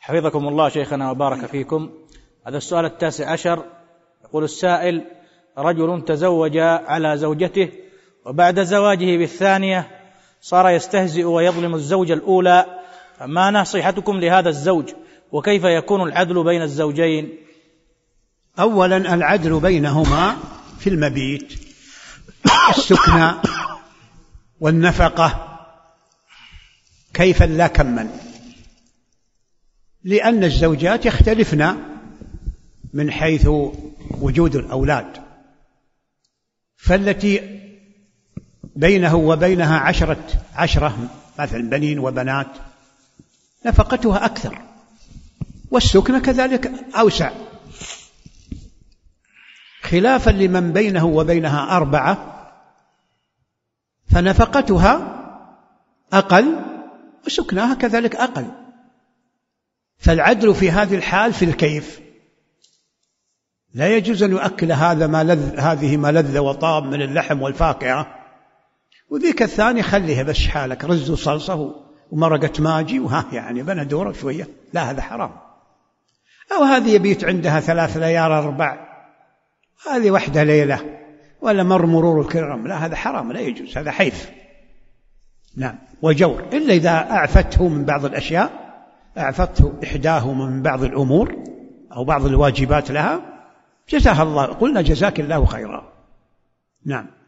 حفظكم الله شيخنا وبارك فيكم. هذا السؤال 19. يقول السائل: رجل تزوج على زوجته وبعد زواجه بالثانية صار يستهزئ ويظلم الزوجة الأولى، فما نصيحتكم لهذا الزوج، وكيف يكون العدل بين الزوجين؟ أولا العدل بينهما في المبيت السكنى والنفقة كيفا لا كمن، لأن الزوجات يختلفن من حيث وجود الأولاد، فالتي بينه وبينها عشرة مثلا بنين وبنات نفقتها أكثر، والسكنة كذلك أوسع، خلافا لمن بينه وبينها 4 فنفقتها أقل وسكنها كذلك أقل. فالعدل في هذه الحال في الكيف، لا يجوز أن يؤكل هذه ملذ وطاب من اللحم والفاكهة، وذيك الثاني خليها بس حالك رز وصلصة ومرقة ماجي يعني بندورة شوية، لا هذا حرام. أو هذه يبيت عندها 3 ليال 4، هذه 1 ليلة ولا مرور الكرام، لا هذا حرام لا يجوز، هذا حيف نعم وجور، إلا إذا أعفته من بعض الأشياء، أعفته إحداهما من بعض الأمور أو بعض الواجبات لها، جزاها الله، قلنا جزاك الله خيرا. نعم.